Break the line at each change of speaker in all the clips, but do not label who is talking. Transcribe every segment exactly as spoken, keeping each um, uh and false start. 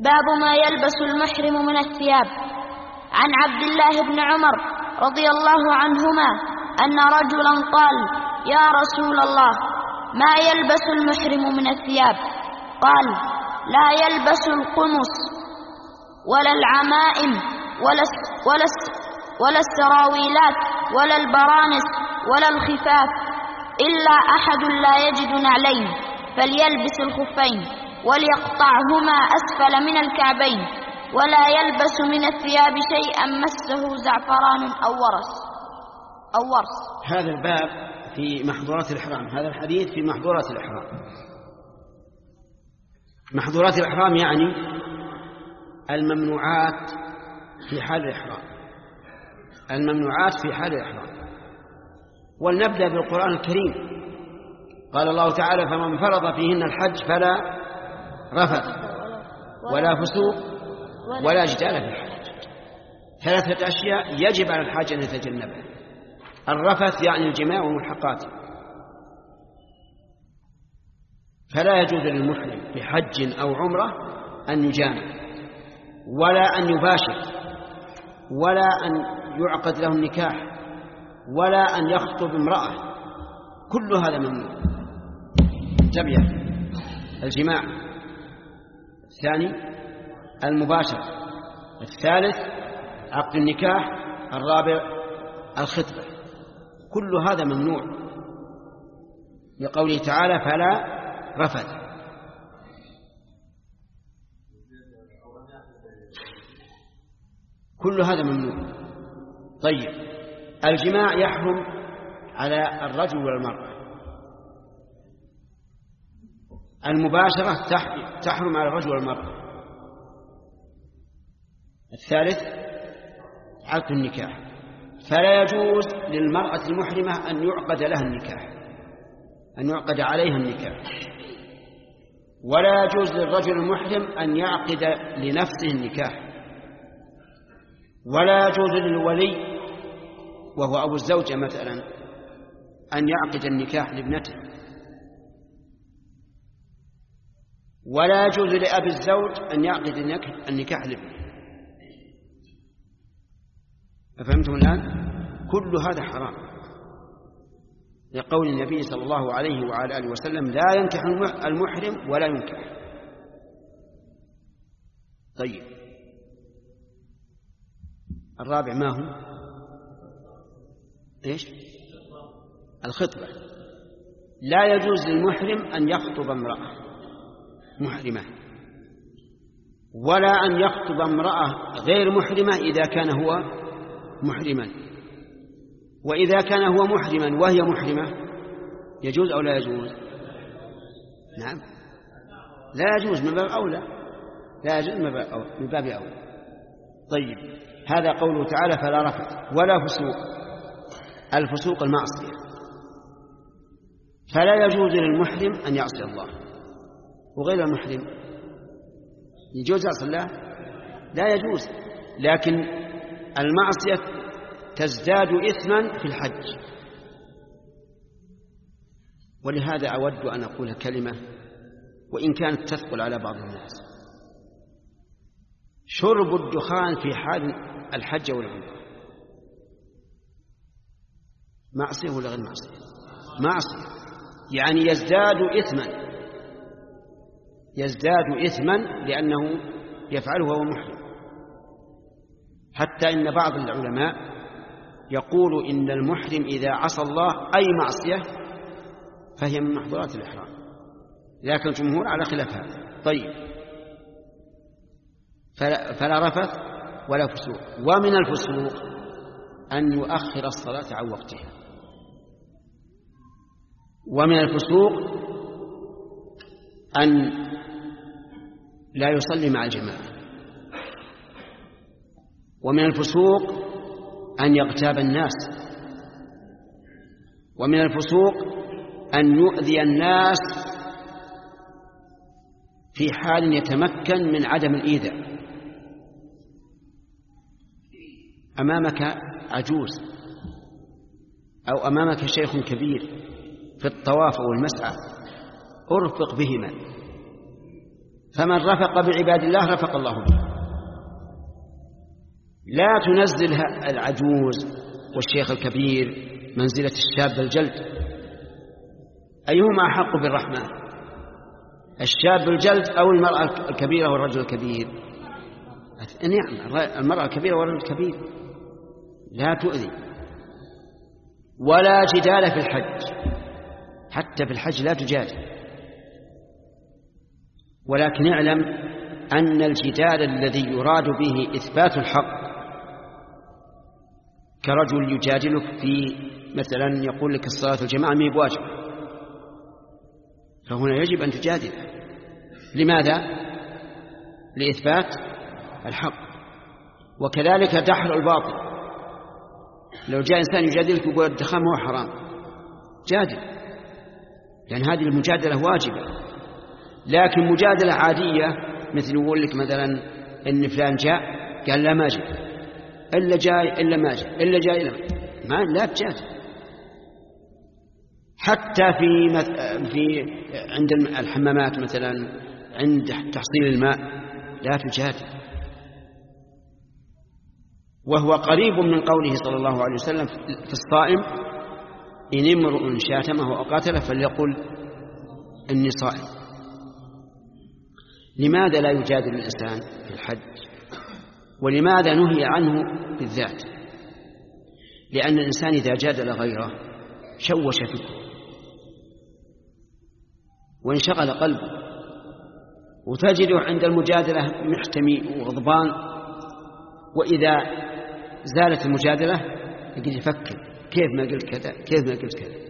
باب ما يلبس المحرم من الثياب. عن عبد الله بن عمر رضي الله عنهما أن رجلا قال: يا رسول الله، ما يلبس المحرم من الثياب؟ قال: لا يلبس القمص ولا العمائم ولا ولا ولا السراويلات ولا البرانس ولا الخفاف، إلا أحد لا يجد نعلين فليلبس الخفين وليقطعهما أسفل من الكعبين، ولا يلبس من الثياب شيئا مسه زعفران أو ورس أو ورس.
هذا الباب في محظورات الإحرام. هذا الحديث في محظورات الإحرام. محظورات الإحرام يعني الممنوعات في حال الإحرام، الممنوعات في حال الإحرام. ولنبدأ بالقرآن الكريم. قال الله تعالى: فمن فرض فيهن الحج فلا رفث ولا فسوق ولا جدال في الحج. ثلاثة أشياء يجب على الحاج أن يتجنبها. الرفث يعني الجماع وملحقاته، فلا يجوز للمحرم بحج أو عمرة أن يجامع ولا أن يباشر ولا أن يعقد له النكاح ولا أن يخطب امرأة. كل هذا ممنوع. انتبه: الجماع، الثاني المباشرة، الثالث عقد النكاح، الرابع الخطبة. كل هذا ممنوع لقوله تعالى: فلا رفث. كل هذا ممنوع. طيب، الجماع يحرم على الرجل والمرأة. المباشرة تحرم على الرجل والمرأة. الثالث عقد النكاح، فلا يجوز للمرأة المحرمة أن يعقد لها النكاح، أن يعقد عليها النكاح. ولا يجوز للرجل المحرم أن يعقد لنفسه النكاح. ولا يجوز للولي وهو أبو الزوجة مثلا أن يعقد النكاح لابنته. ولا يجوز لأبي الزوج أن يعقد النكاح لابنه. أفهمتم الآن؟ كل هذا حرام لقول النبي صلى الله عليه وعلى آله وسلم: لا ينكح المحرم ولا ينكح. طيب، الرابع ما هو؟ إيش؟ الخطبة. لا يجوز للمحرم أن يخطب امرأة محرمة، ولا أن يخطب امرأة غير محرمة إذا كان هو محرما. وإذا كان هو محرما وهي محرمة يجوز أو لا يجوز؟ نعم، لا يجوز من باب أولى، لا يجوز من باب أولى. طيب، هذا قوله تعالى: فلا رفث ولا فسوق. الفسوق المعصية، فلا يجوز للمحرم أن يعصي الله. وغير المحرم يجوز يعصي الله؟ لا يجوز. لكن المعصية تزداد إثما في الحج. ولهذا أود أن أقول كلمة وإن كانت تثقل على بعض الناس: شرب الدخان في حال الحج والعمرة معصية ولا غير معصية؟ معصية، يعني يزداد إثما، يزداد إثما لأنه يفعله وهو محرم. حتى إن بعض العلماء يقول إن المحرم إذا عصى الله أي معصية فهي من محظورات الإحرام، لكن الجمهور على خلاف هذا. طيب، فلا, فلا رفث ولا فسوق. ومن الفسوق أن يؤخر الصلاة عن وقتها. ومن الفسوق أن لا يصلي مع الجماعة. ومن الفسوق أن يغتاب الناس. ومن الفسوق أن يؤذي الناس في حال يتمكن من عدم الإيذاء. أمامك عجوز أو أمامك شيخ كبير في الطواف أو المسعى، ارفق بهما فمن رفق بعباد الله رفق الله به. لا تنزل العجوز والشيخ الكبير منزلة الشاب الجلد. أيهما أحق بالرحمة، الشاب الجلد أو المرأة الكبيرة والرجل الكبير؟ نعم، المرأة الكبيرة والرجل الكبير لا تؤذي. ولا جدال في الحج، حتى في الحج لا تجادل. ولكن اعلم أن الجدال الذي يراد به إثبات الحق كرجل يجادلك في مثلا يقول لك الصلاة الجماعة ما بواجب، فهنا يجب أن تجادل. لماذا؟ لإثبات الحق. وكذلك دحر الباطل. لو جاء إنسان يجادلك يقول الدخان هو حرام، جادل، لأن هذه المجادلة واجبة. لكن مجادلة عادية مثل يقول لك مثلا إن فلان جاء قال لا ما جاء، إلا جاي إلا ما جاء، إلا جاي إلا ما، لا تجادل. حتى في في عند الحمامات مثلا عند تحصيل الماء لا تجادل. وهو قريب من قوله صلى الله عليه وسلم في الصائم: إن امرؤ شاتمه أو قاتله فليقل إني صائم. لماذا لا يجادل الإنسان في الحج؟ ولماذا نهي عنه بالذات؟ لأن الإنسان إذا جادل غيره شوش فكره وانشغل قلبه، وتجده عند المجادلة محتمي وغضبان، وإذا زالت المجادلة يجد يفكر كيف ما قلت كذا، كيف ما قلت كذا.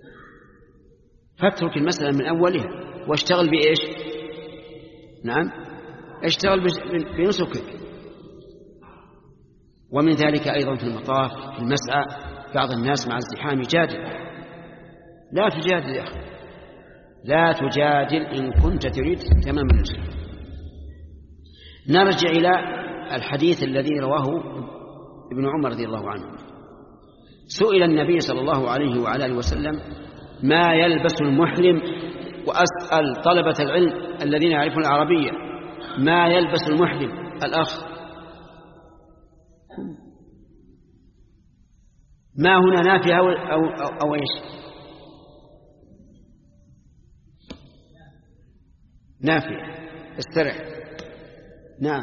فاترك المسألة من أولها واشتغل بإيش؟ نعم، اشتغل بنسكك. ومن ذلك أيضا في المطاف في المسعى بعض الناس مع الزحام يجادل. لا تجادل يا أخي، لا تجادل إن كنت تريد تمام الرزق. نرجع إلى الحديث الذي رواه ابن عمر رضي الله عنه. سئل النبي صلى الله عليه وعلى آله وسلم: ما يلبس المحرم؟ وأسأل طلبة العلم الذين يعرفون العربية: ما يلبس المحرم؟ الأخ، ما هنا نافية أو, أو, أو, أو إيش؟ نافية، استرح. نعم،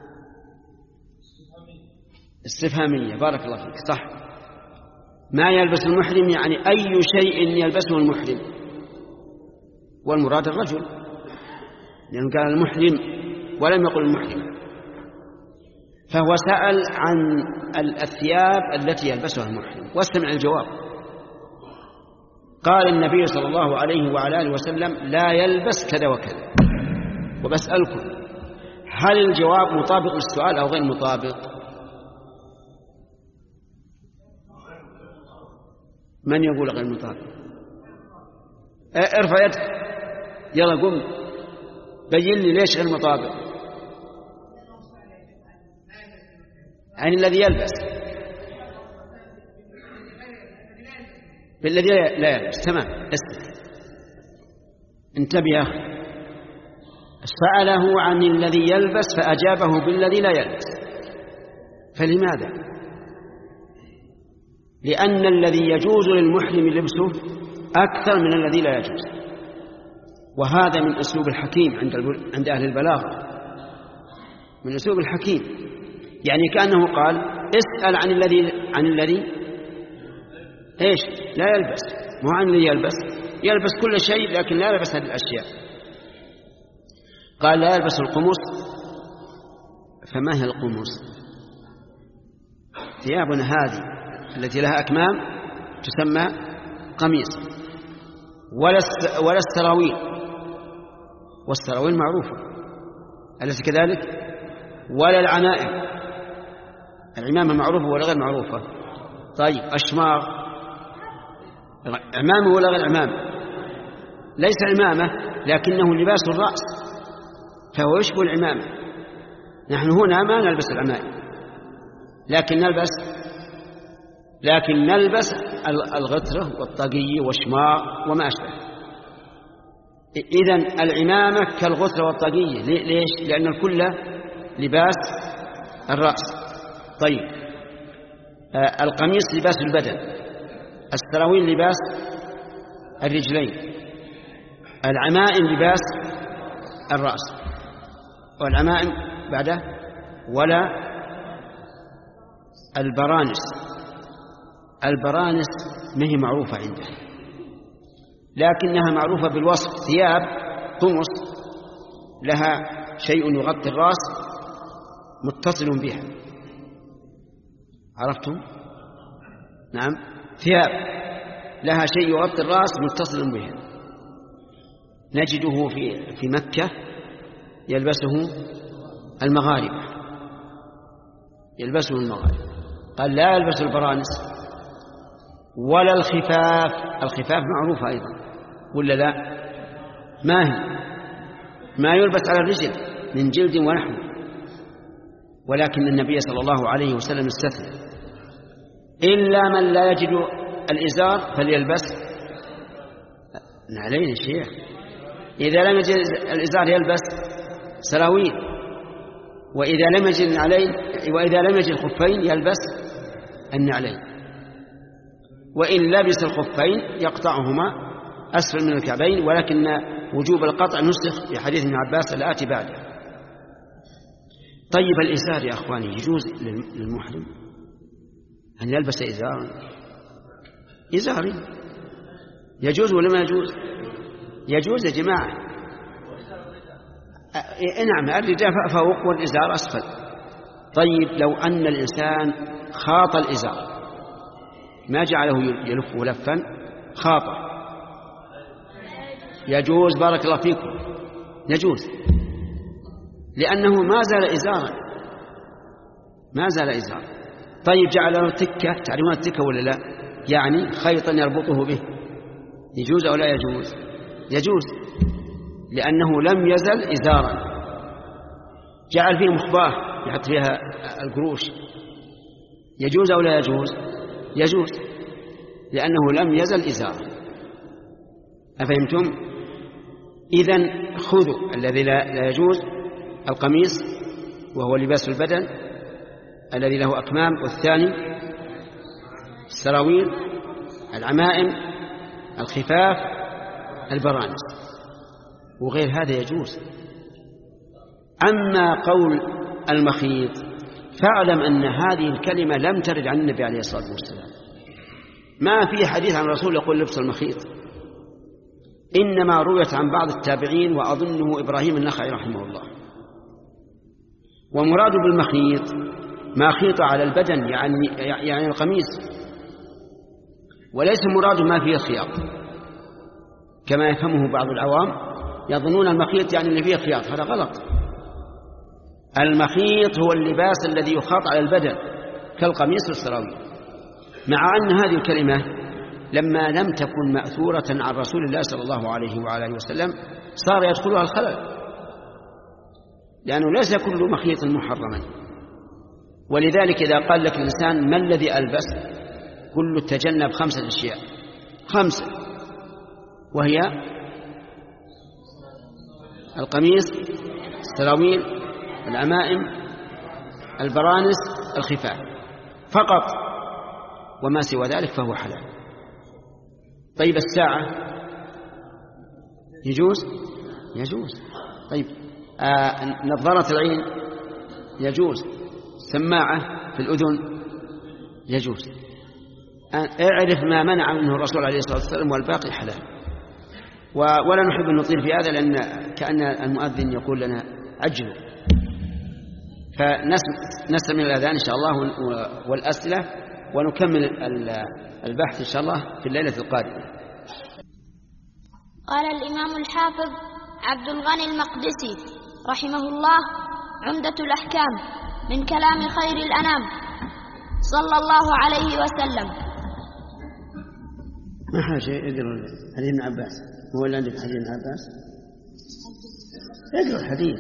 استفهامية، بارك الله فيك، صح. ما يلبس المحرم يعني أي شيء يلبسه المحرم، والمراد الرجل، لأنه قال المحرم ولم يقل المحرم. فهو سأل عن الثياب التي يلبسها المحرم، واستمع الجواب. قال النبي صلى الله عليه وعلى آله وسلم: لا يلبس كذا وكذا. وبسألكم: هل الجواب مطابق للسؤال أو غير مطابق؟ من يقول غير مطابق؟ ارفع يدك، يلا قم بين لي ليش غير مطابق. عن الذي يلبس بالذي لا يلبس. تمام، اسمع، انتبه يا أخي. سأله عن الذي يلبس فأجابه بالذي لا يلبس. فلماذا؟ لأن الذي يجوز للمحرم لبسه أكثر من الذي لا يجوز، وهذا من أسلوب الحكيم عند عند أهل البلاغة، من أسلوب الحكيم. يعني كأنه قال: اسأل عن الذي عن الذي ايش لا يلبس، مو عن الذي يلبس. يلبس كل شيء لكن لا يلبس هذه الأشياء. قال: لا يلبس القمص. فما هي القمص؟ ثيابنا هذه التي لها أكمام تسمى قميص. ولا السراويل، والسراويل معروفة أليس كذلك؟ ولا العمائم، العمامة معروفة ولا غير معروفة؟ طيب، أشمار، عمامة ولا غير عمامة؟ ليس عمامة لكنه لباس الرأس، فهو يشبه العمامة. نحن هنا ما نلبس العمائم، لكن نلبس لكن نلبس الغترة والطاقية والشمار وما أشبه. إذن العمامة كالغسل والطاقية. ليش؟ لأن الكل لباس الرأس. طيب آه القميص لباس البدن، السراويل لباس الرجلين، العمائم لباس الرأس، والعمائم بعده ولا البرانس. البرانس ما هي معروفة عنده، لكنها معروفة بالوصف، ثياب طمس لها شيء يغطي الرأس متصل بها، عرفتم؟ نعم، ثياب لها شيء يغطي الرأس متصل بها، نجده في في مكة يلبسه المغاربة، يلبسه المغاربة. قال لا يلبس البرانس ولا الخفاف. الخفاف معروفة أيضا ولا لا؟ ما هي؟ ما يلبس على الرجل من جلد ونحو، ولكن النبي صلى الله عليه وسلم استثنى إلا من لا يجد الإزار فليلبس نعلين الشيخ. إذا لم يجد الإزار يلبس سراويل، وإذا لم يجد النعلين وإذا لم يجد الخفين يلبس النعلين، وإن لبس الخفين يقطعهما أسفل من الكعبين، ولكن وجوب القطع نسخ في حديث ابن عباس الآتي بعده. طيب الإزار يا أخواني يجوز للمحرم أن يلبس إزارا؟ إزاري يجوز ولا ما يجوز؟ يجوز يا جماعة. نعم، الرداء فوق والإزار أسفل. طيب لو أن الإنسان خاط الإزار، ما جعله يلفه لفا، خاطه، يجوز؟ بارك الله فيكم، يجوز، لأنه ما زال إزارا، ما زال إزارا. طيب جعله تكة، تعرفون التكة ولا لا؟ يعني خيطا يربطه به، يجوز أو لا يجوز؟ يجوز، لأنه لم يزل إزارا. جعل فيه مخباه يحط فيها القروش، يجوز أو لا يجوز؟ يجوز، لأنه لم يزل إزارا. أفهمتم؟ إذن خذوا الذي لا يجوز القميص وهو لباس البدن الذي له أكمام، والثاني السراويل، العمائم، الخفاف، البرانس، وغير هذا يجوز. أما قول المخيط فاعلم أن هذه الكلمة لم ترد عن النبي عليه الصلاة والسلام، ما في حديث عن الرسول يقول لبس المخيط، إنما رويت عن بعض التابعين وأظنه إبراهيم النخعي رحمه الله. ومراد بالمخيط ما خيط على البدن، يعني يعني القميص، وليس مراد ما فيه خياط كما يفهمه بعض العوام، يظنون المخيط يعني اللي فيه خياط، هذا غلط. المخيط هو اللباس الذي يخاط على البدن كالقميص والسراويل، مع أن هذه الكلمة لما لم تكن مأثورة عن رسول الله صلى الله عليه وعلى وسلم صار يدخلها الخلل، لأنه ليس كل مخيط محرما. ولذلك إذا قال لك الإنسان ما الذي ألبس، كل تجنب خمسة أشياء، خمسة، وهي القميص، السراويل، العمائم، البرانس، الخفاف فقط، وما سوى ذلك فهو حلال. طيب الساعة يجوز؟ يجوز. طيب آه نظارة العين يجوز، سماعة في الأذن يجوز. اعرف ما منع منه الرسول عليه الصلاة والسلام والباقي حلال. ولا نحب أن نطيل في هذا لأن كأن المؤذن يقول لنا عجلوا، فنستمع الأذان إن شاء الله والأسئلة، ونكمل البحث إن شاء الله في الليلة القادمة.
قال الإمام الحافظ عبد الغني المقدسي رحمه الله: عمدة الأحكام من كلام خير الأنام صلى الله عليه وسلم.
ما حاجة اقرأ حديث ابن عباس، هو اللي عندك حديث ابن عباس؟ اقرأ الحديث.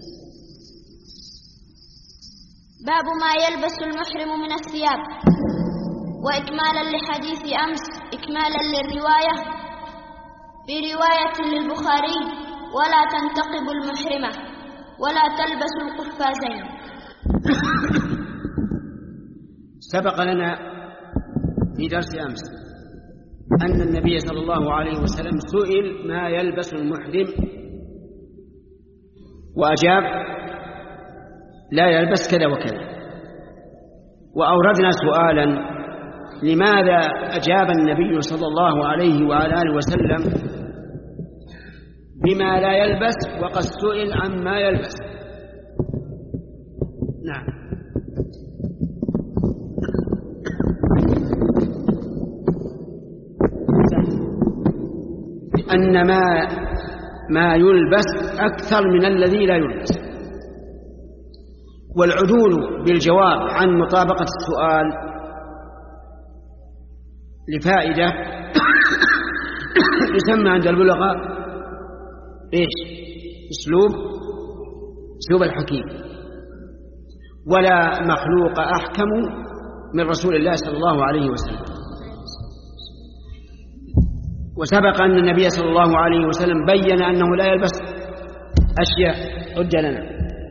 باب ما يلبس المحرم من الثياب. وإكمالا لحديث أمس، إكمالا للرواية، في رواية للبخاري: ولا تنتقب المحرمة ولا تلبس القفازين.
سبق لنا في درس أمس أن النبي صلى الله عليه وسلم سئل ما يلبس المحرم وأجاب: لا يلبس كذا وكذا. وأوردنا سؤالا: لماذا أجاب النبي صلى الله عليه وعلى آله وسلم بما لا يلبس وقد سئل عما يلبس؟ نعم. أن ما ما يلبس أكثر من الذي لا يلبس، والعدول بالجواب عن مطابقة السؤال لفائدة يسمى عند البلغاء إيش؟ أسلوب أسلوب الحكيم. ولا مخلوق أحكم من رسول الله صلى الله عليه وسلم. وسبق أن النبي صلى الله عليه وسلم بين أنه لا يلبس أشياء. عد لنا.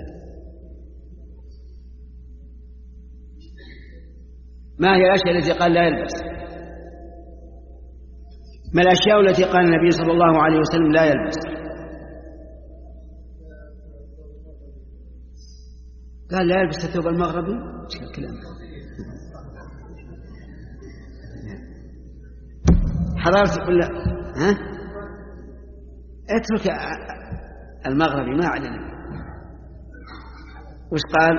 ما هي الأشياء التي قال لا يلبس؟ ما الأشياء التي قال النبي صلى الله عليه وسلم لا يلبس؟ قال لا يلبس الثوب المغربي. ايش الكلام؟ حضرت ولا ها؟ اترك المغربي ما علينا. وش قال؟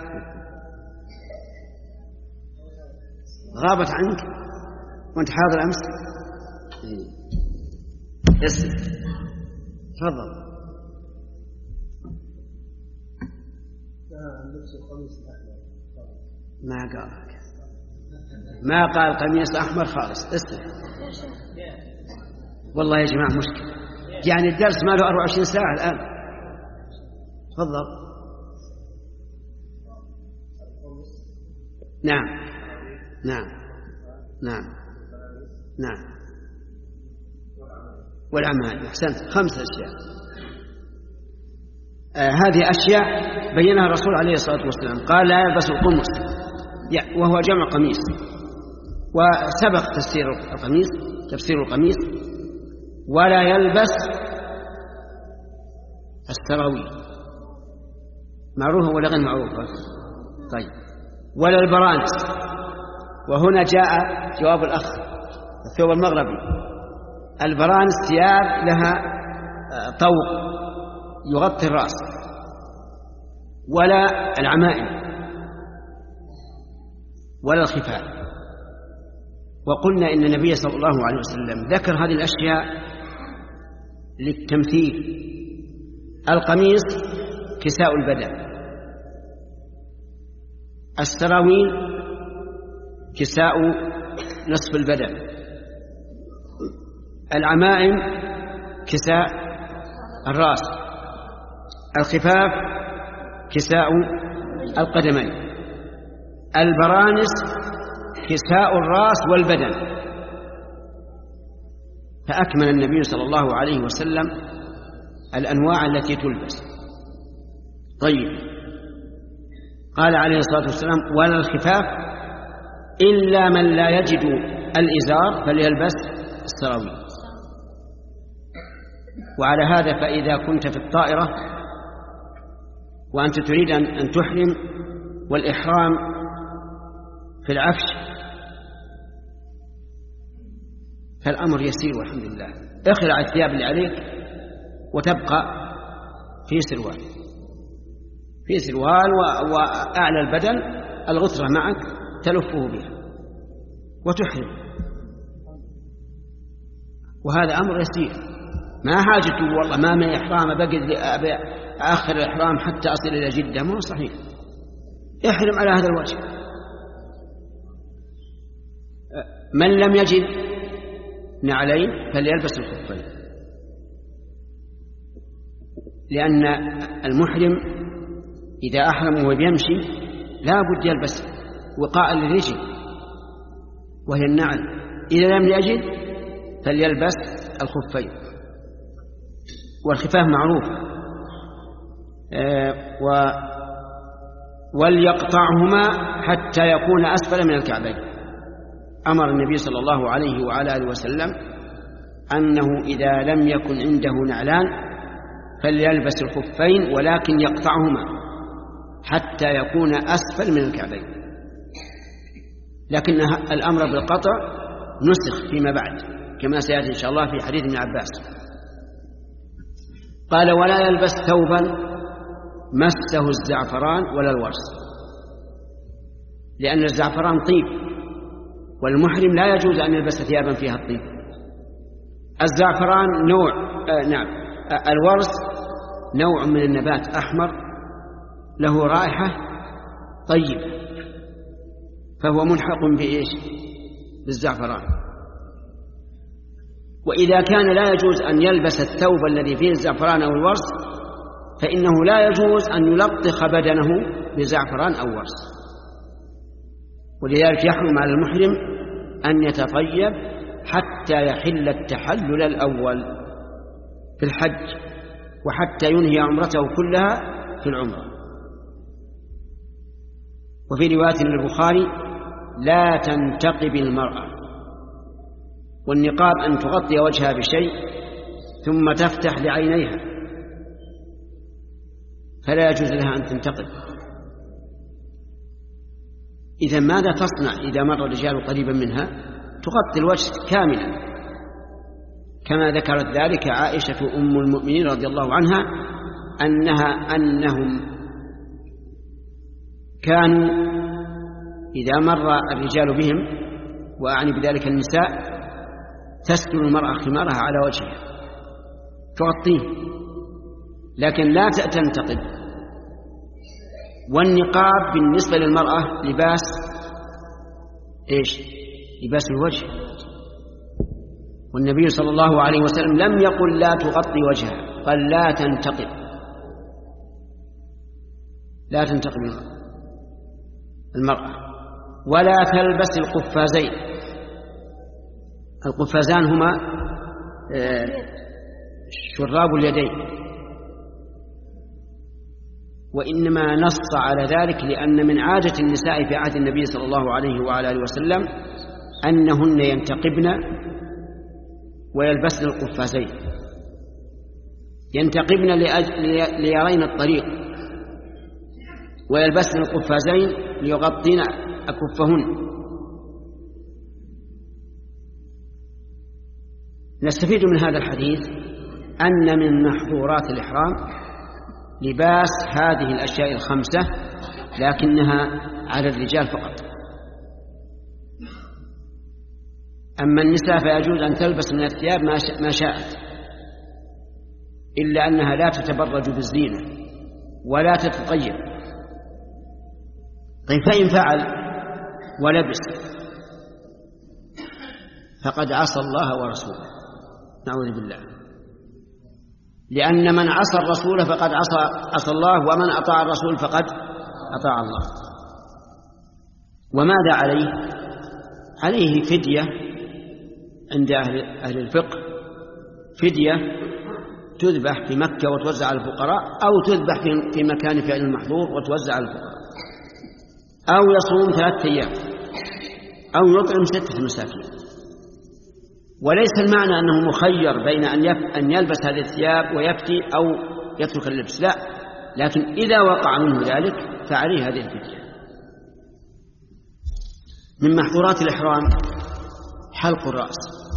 غابت عنك وانت حاضر امس. اسم تفضل. ما قال ما قال قميص أحمر خالص. اسمع والله يا جماعة مشكلة، يعني الدرس ما له أربعة وعشرين ساعة الآن. تفضل. نعم نعم نعم نعم والعمال. أحسنت. خمسة أشياء. آه هذه أشياء بينها الرسول عليه الصلاة والسلام. قال لا يلبس القمص وهو جمع قميص. وسبق تفسير القميص تفسير القميص. ولا يلبس السراويل. معروفة ولا غير معروفة؟ طيب. ولا البرانس. وهنا جاء جواب الأخ الثوب المغربي. البرانس ثياب لها طوق يغطي الرأس. ولا العمائم ولا الخفاف. وقلنا إن النبي صلى الله عليه وسلم ذكر هذه الأشياء للتمثيل. القميص كساء البدن، السراويل كساء نصف البدن، العمائم كساء الرأس، الخفاف كساء القدمين، البرانس كساء الرأس والبدن. فأكمل النبي صلى الله عليه وسلم الأنواع التي تلبس. طيب. قال عليه الصلاة والسلام ولا الخفاف إلا من لا يجد الإزار فليلبس السراويل. وعلى هذا فإذا كنت في الطائرة وأنت تريد أن تحرم والإحرام في العفش فالأمر يسير والحمد لله. اخلع الثياب اللي عليك وتبقى في سروال في سروال وأعلى البدن الغترة معك تلفه بها وتحرم. وهذا أمر يسير. ما حاجته والله ما من إحرام بقي آخر الإحرام حتى أصل إلى جدة. ما هو صحيح. احرم على هذا الوجه. من لم يجد نعلين فليلبس الخفين، لأن المحرم إذا أحرم وهو بيمشي لا بد يلبس وقاء للرجل وهي النعل. إذا لم يجد فليلبس الخفين. والخفاف معروف. و وليقطعهما حتى يكون أسفل من الكعبين. أمر النبي صلى الله عليه وعلى آله وسلم أنه إذا لم يكن عنده نعلان فليلبس الخفين ولكن يقطعهما حتى يكون أسفل من الكعبين. لكن الأمر بالقطع نسخ فيما بعد كما سيأتي إن شاء الله في حديث ابن عباس. قال: ولا يلبس ثوبا مسه الزعفران ولا الورس، لأن الزعفران طيب، والمحرم لا يجوز أن يلبس ثيابا فيها الطيب. الزعفران نوع آه نعم آه الورس نوع من النبات أحمر له رائحة طيبة، فهو ملحق بإيش؟ بالزعفران. وإذا كان لا يجوز أن يلبس الثوب الذي فيه الزعفران أو الورس فإنه لا يجوز أن يلطخ بدنه بزعفران أو ورس. ولذلك يحرم على المحرم أن يتطيب حتى يحل التحلل الأول في الحج، وحتى ينهي عمرته كلها في العمرة. وفي رواية للبخاري: لا تنتقب المرأة. والنقاب أن تغطي وجهها بشيء ثم تفتح لعينيها، فلا يجوز لها أن تنتقب. إذا ماذا تصنع إذا مر الرجال قريبا منها؟ تغطي الوجه كاملا، كما ذكرت ذلك عائشة أم المؤمنين رضي الله عنها أنها أنهم كانوا إذا مر الرجال بهم، وأعني بذلك النساء، تسدل المرأة خمارها على وجهها تغطيه، لكن لا تنتقب. والنقاب بالنسبة للمرأة لباس إيش؟ لباس الوجه. والنبي صلى الله عليه وسلم لم يقل لا تغطي وجهها، قال لا تنتقب، لا تنتقب المرأة. ولا تلبس القفازين. القفازان هما شراب اليدين، وإنما نص على ذلك لأن من عادة النساء في عهد النبي صلى الله عليه وعلى آله وسلم أنهن ينتقبن ويلبسن القفازين، ينتقبن ليرين الطريق، ويلبسن القفازين ليغطين أكفهن. نستفيد من هذا الحديث أن من محظورات الإحرام لباس هذه الأشياء الخمسة، لكنها على الرجال فقط. أما النساء فيجوز أن تلبس من الثياب ما شاءت، إلا أنها لا تتبرج بالزينة ولا تتطيب. طيب، فإن فعل ولبس فقد عصى الله ورسوله، نعوذ بالله، لأن من عصى الرسول فقد عصى, عصى الله، ومن أطاع الرسول فقد أطاع الله. وماذا عليه؟ عليه فدية عند أهل, أهل الفقه، فدية تذبح في مكة وتوزع على الفقراء، أو تذبح في مكان فعل المحظور وتوزع على الفقراء، أو يصوم ثلاثة أيام، أو يطعم ستة مساكين. وليس المعنى أنه مخير بين أن يلبس هذه الثياب ويفتي أو يترك اللبس، لا، لكن إذا وقع منه ذلك فعليه هذه الفدية. من محظورات الإحرام حلق الرأس،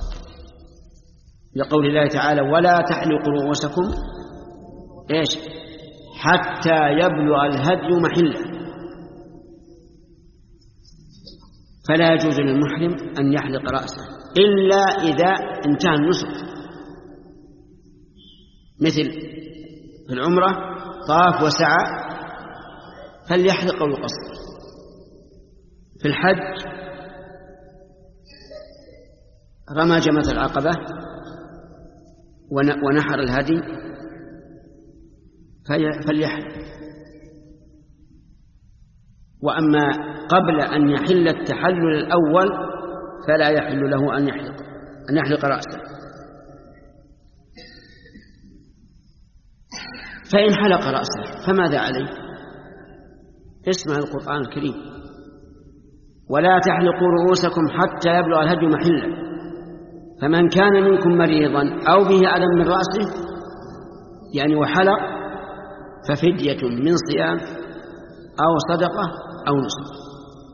لقول الله تعالى: ولا تحلقوا رؤوسكم إيش حتى يبلغ الهدي محله. فلا يجوز للمحرم أن يحلق رأسه إلا إذا انتهى النسك، مثل في العمرة طاف وسعى فليحلق أو يقصر. في الحج رمى جمرة العقبة ونحر الهدي فليحلق. وأما قبل أن يحل التحلل الأول فلا يحل له أن يحلق أن يحلق رأسه. فإن حلق رأسه فماذا عليه؟ اسمع القرآن الكريم: ولا تحلقوا رؤوسكم حتى يبلغ الهدي محله، فمن كان منكم مريضا أو به ألم من رأسه يعني وحلق ففدية من صيام أو صدقة أو نسك.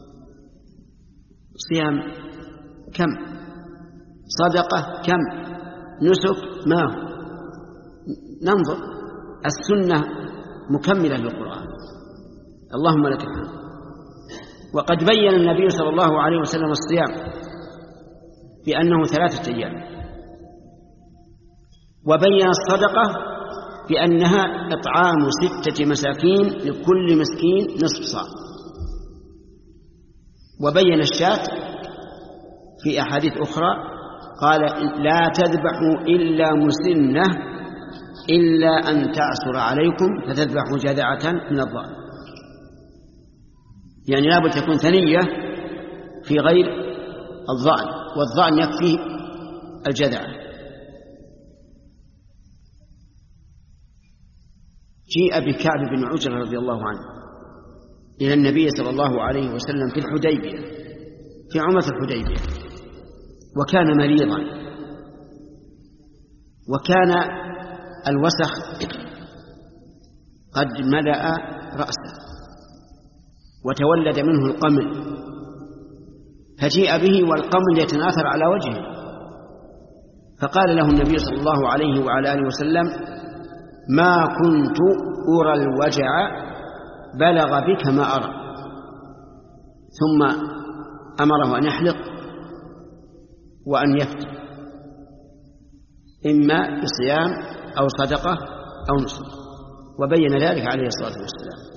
صيام كم؟ صدقة كم؟ نسك ما هو؟ ننظر، السنة مكملة للقرآن، اللهم لك الحمد. وقد بين النبي صلى الله عليه وسلم الصيام بأنه ثلاثة أيام، وبين الصدقة بأنها إطعام ستة مساكين لكل مسكين نصف صاع، وبين الشاة في أحاديث أخرى قال: لا تذبحوا إلا مسنة إلا أن تعسر عليكم فتذبحوا جذعة من الضأن، يعني لابد تكون ثنية في غير الضأن، والضأن يكفي الجذعة. جيء بكعب بن عجرة رضي الله عنه إلى النبي صلى الله عليه وسلم في الحديبية، في عمرة الحديبية، وكان مريضا، وكان الوسخ قد ملأ رأسه وتولد منه القمل، فجيء به والقمل يتناثر على وجهه، فقال له النبي صلى الله عليه وعلى آله وسلم: ما كنت أرى الوجع بلغ بك ما أرى. ثم أمره أن يحلق وأن يفتي، إما بصيام أو صدقة أو نسك، وبين ذلك عليه الصلاة والسلام.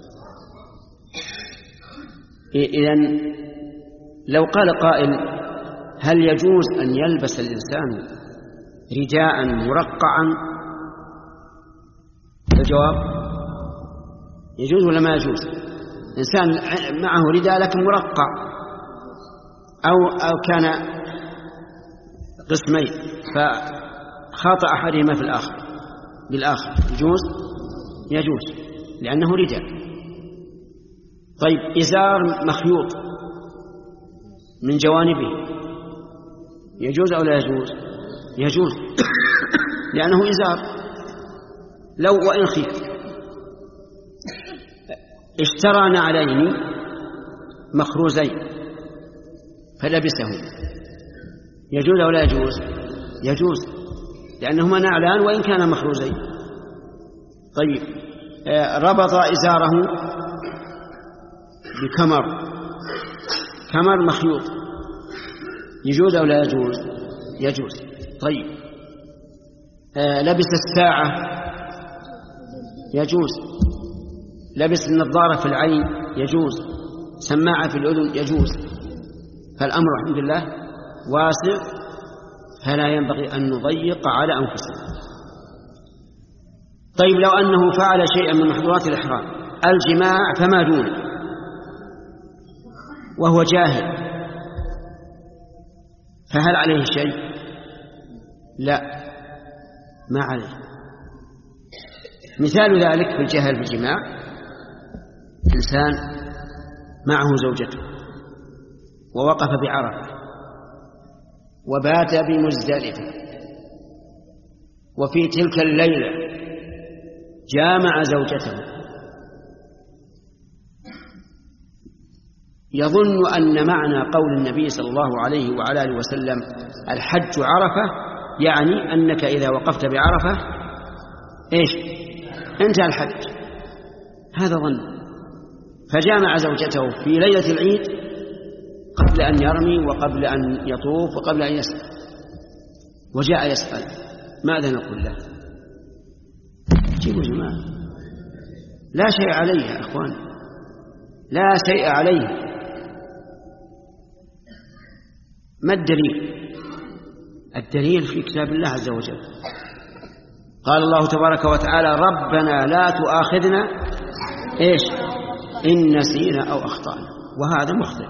إذن لو قال قائل: هل يجوز أن يلبس الإنسان رداء مرقعا؟ الجواب: يجوز ولا ما يجوز؟ إنسان معه رداء لكن مرقع، أو, أو كان قسمين فخاط أحدهما في الآخر بالآخر، يجوز؟ يجوز لأنه رداء. طيب إزار مخيوط من جوانبه يجوز أو لا يجوز؟ يجوز لأنه إزار. لو وإن خيف اشترى نعلين مخروزين فلبسه، يجوز أو لا يجوز؟ يجوز لأنهما نعلان وإن كان مخروزين. طيب ربط إزاره بكمر، كمر مخيوط، يجوز أو لا يجوز؟ يجوز. طيب لبس الساعة يجوز، لبس النظارة في العين يجوز، سماعة في الأذن يجوز. فالأمر الحمد لله واسع، فلا ينبغي أن نضيق على أنفسنا. طيب لو أنه فعل شيئا من محظورات الإحرام، الجماع فما دونه، وهو جاهل، فهل عليه شيء؟ لا، ما عليه. مثال ذلك في الجهل في الجماع: إنسان معه زوجته ووقف بعرفة وبات بمزدلفة، وفي تلك الليلة جامع زوجته، يظن أن معنى قول النبي صلى الله عليه وعلى آله وسلم الحج عرفة يعني أنك إذا وقفت بعرفة إيش؟ انتهى الحج. هذا ظن، فجامع زوجته في ليلة العيد قبل أن يرمي وقبل أن يطوف وقبل أن يسأل، وجاء يسأل، ماذا نقول له؟ جيبوا جماعة، لا شيء عليه يا أخوان، لا شيء عليه. ما الدليل؟ الدليل في كتاب الله عز وجل. قال الله تبارك وتعالى: ربنا لا تؤاخذنا إيش إن نسينا أو أخطأنا، وهذا مخطئ.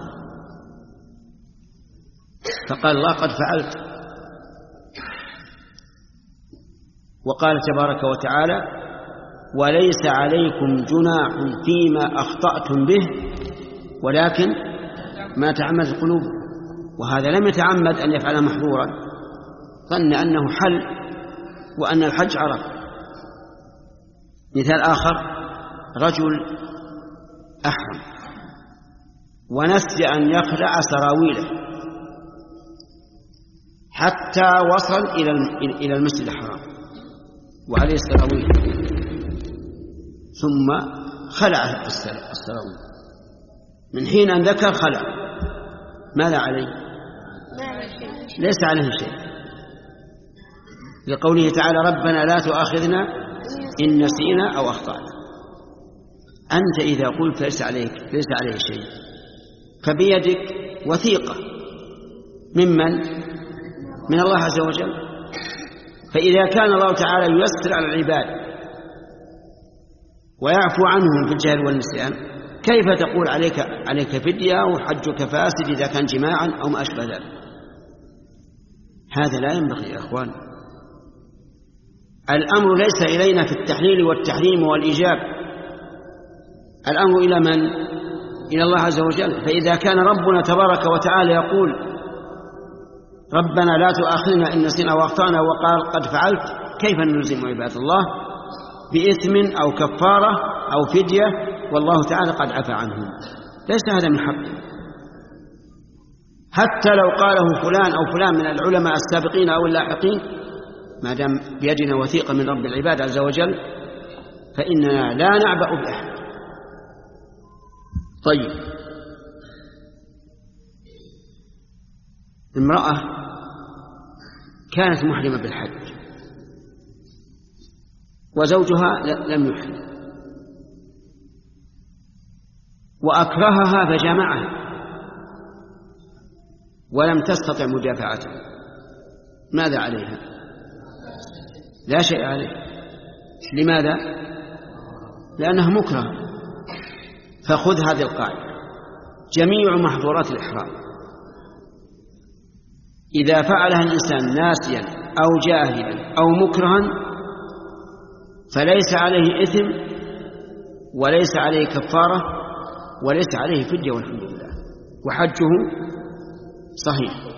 فقال الله: قد فعلت. وقال تبارك وتعالى: وليس عليكم جناح فيما أخطأتم به ولكن ما تعمد القلوب. وهذا لم يتعمد أن يفعل محظورا، ظن أنه حل وأن الحج عرف. مثال آخر: رجل أحرم ونسي أن يخلع سراويله حتى وصل إلى المسجد الحرام وعليه السراويل، ثم خلع السراويل. من حين أن ذكر خلع، ماذا عليه؟ ليس عليه شيء، لقوله تعالى: ربنا لا تؤاخذنا إن نسينا أو أخطأنا. أنت إذا قلت ليس عليك ليس عليه شيء فبيدك وثيقة ممن؟ من الله عز وجل. فإذا كان الله تعالى ييسر على العباد ويعفو عنهم في الجهل والنسيان، كيف تقول عليك عليك فدية وحجك فاسد إذا كان جماعا أو ما أشبه ذلك؟ هذا لا ينبغي يا أخوان. الأمر ليس إلينا في التحليل والتحريم والإيجاب، الأمر إلى من؟ إلى الله عز وجل. فإذا كان ربنا تبارك وتعالى يقول: ربنا لا تؤاخذنا إن نسينا وأخطأنا، وقال: قد فعلت، كيف نلزم عباد الله بإثم أو كفارة أو فدية والله تعالى قد عفى عنهم؟ ليس هذا من حقه. حتى لو قاله فلان أو فلان من العلماء السابقين أو اللاحقين، ما دام بيدنا وثيقة من رب العباد عز وجل فإننا لا نعبأ بأحد. طيب، امرأة كانت محرمة بالحج وزوجها لم يحرم وأكرهها فجامعها ولم تستطع مدافعته، ماذا عليها؟ لا شيء عليه. لماذا؟ لأنها مكرهة. فخذ هذه القاعدة: جميع محظورات الإحرام إذا فعلها الإنسان ناسيا أو جاهلا أو مكرها فليس عليه إثم وليس عليه كفارة وليس عليه فدية، والحمد لله، وحجه صحيح.